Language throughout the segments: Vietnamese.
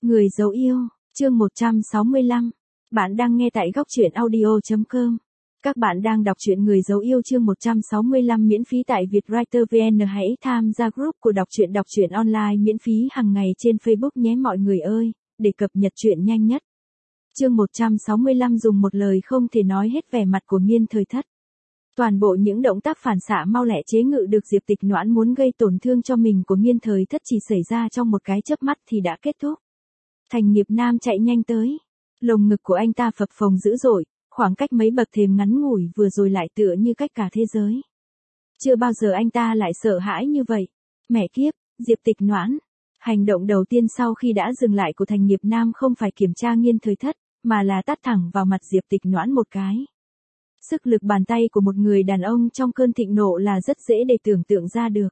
Người dấu yêu, chương 165. Bạn đang nghe tại góc truyện audio.com. Các bạn đang đọc truyện Người dấu yêu chương 165 miễn phí tại Vietwriter VN. Hãy tham gia group của đọc truyện online miễn phí hàng ngày trên Facebook nhé mọi người ơi, để cập nhật truyện nhanh nhất. Chương 165 dùng một lời không thể nói hết vẻ mặt của Nghiên Thời Thất. Toàn bộ những động tác phản xạ mau lẹ chế ngự được Diệp Tịch Noãn muốn gây tổn thương cho mình của Nghiên Thời Thất chỉ xảy ra trong một cái chớp mắt thì đã kết thúc. Thành Nghiệp Nam chạy nhanh tới. Lồng ngực của anh ta phập phồng dữ dội, khoảng cách mấy bậc thềm ngắn ngủi vừa rồi lại tựa như cách cả thế giới. Chưa bao giờ anh ta lại sợ hãi như vậy. Mẹ kiếp, Diệp Tịch Noãn. Hành động đầu tiên sau khi đã dừng lại của Thành Nghiệp Nam không phải kiểm tra Nghiên Thời Thất, mà là tát thẳng vào mặt Diệp Tịch Noãn một cái. Sức lực bàn tay của một người đàn ông trong cơn thịnh nộ là rất dễ để tưởng tượng ra được.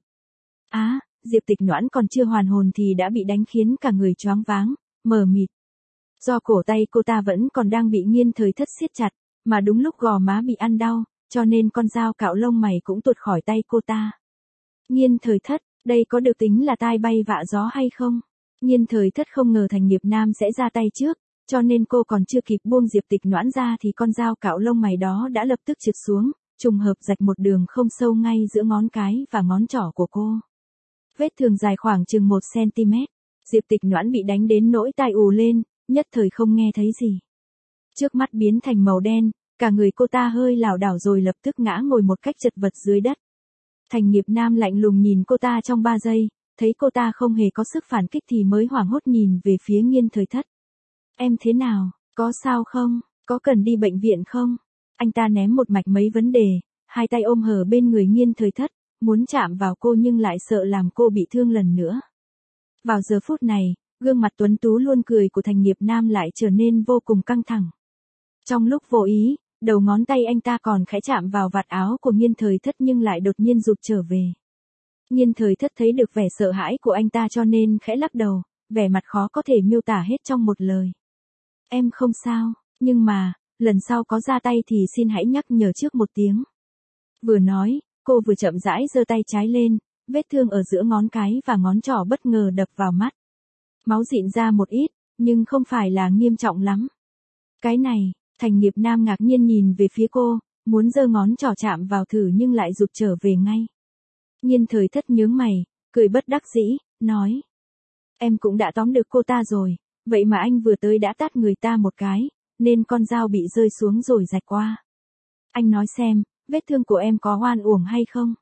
Diệp Tịch Noãn còn chưa hoàn hồn thì đã bị đánh khiến cả người choáng váng, mờ mịt. Do cổ tay cô ta vẫn còn đang bị Nghiên Thời Thất siết chặt, mà đúng lúc gò má bị ăn đau, cho nên con dao cạo lông mày cũng tuột khỏi tay cô ta. Nghiên Thời Thất, đây có được tính là tai bay vạ gió hay không? Nghiên Thời Thất không ngờ Thành Nghiệp Nam sẽ ra tay trước, cho nên cô còn chưa kịp buông Diệp Tịch Noãn ra thì con dao cạo lông mày đó đã lập tức trượt xuống, trùng hợp rạch một đường không sâu ngay giữa ngón cái và ngón trỏ của cô. Vết thương dài khoảng chừng 1 cm. Diệp Tịch Noãn bị đánh đến nỗi tai ù lên, nhất thời không nghe thấy gì. Trước mắt biến thành màu đen, cả người cô ta hơi lảo đảo rồi lập tức ngã ngồi một cách chật vật dưới đất. Thành Nghiệp Nam lạnh lùng nhìn cô ta trong 3 giây, thấy cô ta không hề có sức phản kích thì mới hoảng hốt nhìn về phía Nghiên Thời Thất. Em thế nào, có sao không, có cần đi bệnh viện không? Anh ta ném một mạch mấy vấn đề, hai tay ôm hở bên người Nghiên Thời Thất, muốn chạm vào cô nhưng lại sợ làm cô bị thương lần nữa. Vào giờ phút này, gương mặt tuấn tú luôn cười của Thành Nghiệp Nam lại trở nên vô cùng căng thẳng. Trong lúc vô ý, đầu ngón tay anh ta còn khẽ chạm vào vạt áo của Nghiên Thời Thất nhưng lại đột nhiên rụt trở về. Nghiên Thời Thất thấy được vẻ sợ hãi của anh ta cho nên khẽ lắc đầu, vẻ mặt khó có thể miêu tả hết trong một lời. Em không sao, nhưng mà, lần sau có ra tay thì xin hãy nhắc nhở trước một tiếng. Vừa nói, cô vừa chậm rãi giơ tay trái lên, vết thương ở giữa ngón cái và ngón trỏ bất ngờ đập vào mắt. Máu dịn ra một ít, nhưng không phải là nghiêm trọng lắm. Cái này, Thành Nghiệp Nam ngạc nhiên nhìn về phía cô, muốn giơ ngón trỏ chạm vào thử nhưng lại rụt trở về ngay. Nghiên Thời Thất nhướng mày, cười bất đắc dĩ, nói. Em cũng đã tóm được cô ta rồi, vậy mà anh vừa tới đã tát người ta một cái, nên con dao bị rơi xuống rồi rạch qua. Anh nói xem, vết thương của em có oan uổng hay không?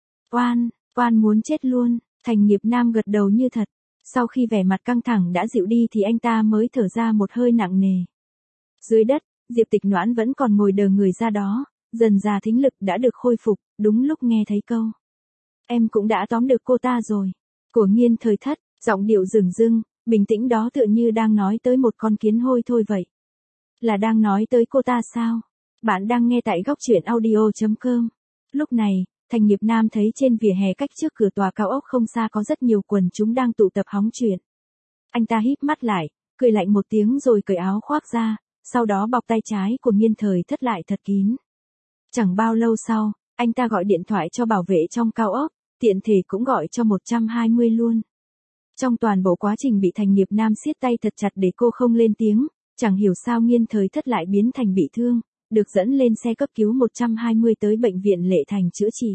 Oan muốn chết luôn, Thành Nghiệp Nam gật đầu như thật. Sau khi vẻ mặt căng thẳng đã dịu đi thì anh ta mới thở ra một hơi nặng nề. Dưới đất, Diệp Tịch Noãn vẫn còn ngồi đờ người ra đó, dần dà thính lực đã được khôi phục, đúng lúc nghe thấy câu. Em cũng đã tóm được cô ta rồi. Của Nghiên Thời Thất, giọng điệu dửng dưng, bình tĩnh đó tựa như đang nói tới một con kiến hôi thôi vậy. Là đang nói tới cô ta sao? Bạn đang nghe tại góc truyện audio.com. Lúc này, Thành Nghiệp Nam thấy trên vỉa hè cách trước cửa tòa cao ốc không xa có rất nhiều quần chúng đang tụ tập hóng chuyện. Anh ta híp mắt lại, cười lạnh một tiếng rồi cởi áo khoác ra, sau đó bọc tay trái của Nghiên Thời Thất lại thật kín. Chẳng bao lâu sau, anh ta gọi điện thoại cho bảo vệ trong cao ốc, tiện thể cũng gọi cho 120 luôn. Trong toàn bộ quá trình bị Thành Nghiệp Nam siết tay thật chặt để cô không lên tiếng, chẳng hiểu sao Nghiên Thời Thất lại biến thành bị thương, được dẫn lên xe cấp cứu 120 tới bệnh viện Lệ Thành chữa trị.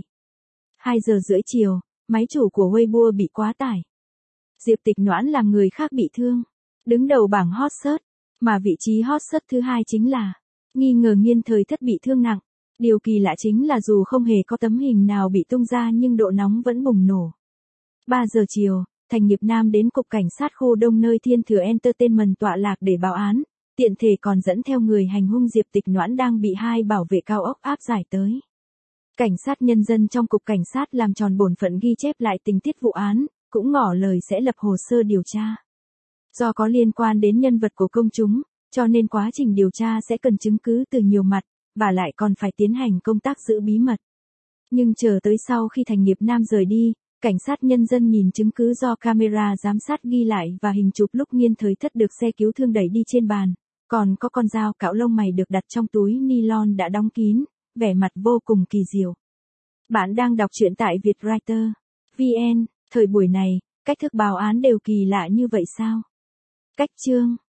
2 giờ rưỡi chiều, máy chủ của Weibo bị quá tải. Diệp Tịch Noãn làm người khác bị thương, đứng đầu bảng hot search, mà vị trí hot search thứ 2 chính là nghi ngờ Nghiên Thời Thất bị thương nặng. Điều kỳ lạ chính là dù không hề có tấm hình nào bị tung ra nhưng độ nóng vẫn bùng nổ. 3 giờ chiều, Thành Nghiệp Nam đến cục cảnh sát khu Đông nơi Thiên Thừa Entertainment tọa lạc để báo án, tiện thể còn dẫn theo người hành hung Diệp Tịch Noãn đang bị 2 bảo vệ cao ốc áp giải tới. Cảnh sát nhân dân trong cục cảnh sát làm tròn bổn phận ghi chép lại tình tiết vụ án, cũng ngỏ lời sẽ lập hồ sơ điều tra. Do có liên quan đến nhân vật của công chúng, cho nên quá trình điều tra sẽ cần chứng cứ từ nhiều mặt, và lại còn phải tiến hành công tác giữ bí mật. Nhưng chờ tới sau khi Thành Nghiệp Nam rời đi, cảnh sát nhân dân nhìn chứng cứ do camera giám sát ghi lại và hình chụp lúc Nghiên Thời Thất được xe cứu thương đẩy đi trên bàn, còn có con dao cạo lông mày được đặt trong túi nylon đã đóng kín, vẻ mặt vô cùng kỳ diệu. Bạn đang đọc truyện tại Vietwriter VN. Thời buổi này, cách thức báo án đều kỳ lạ như vậy sao? Cách chương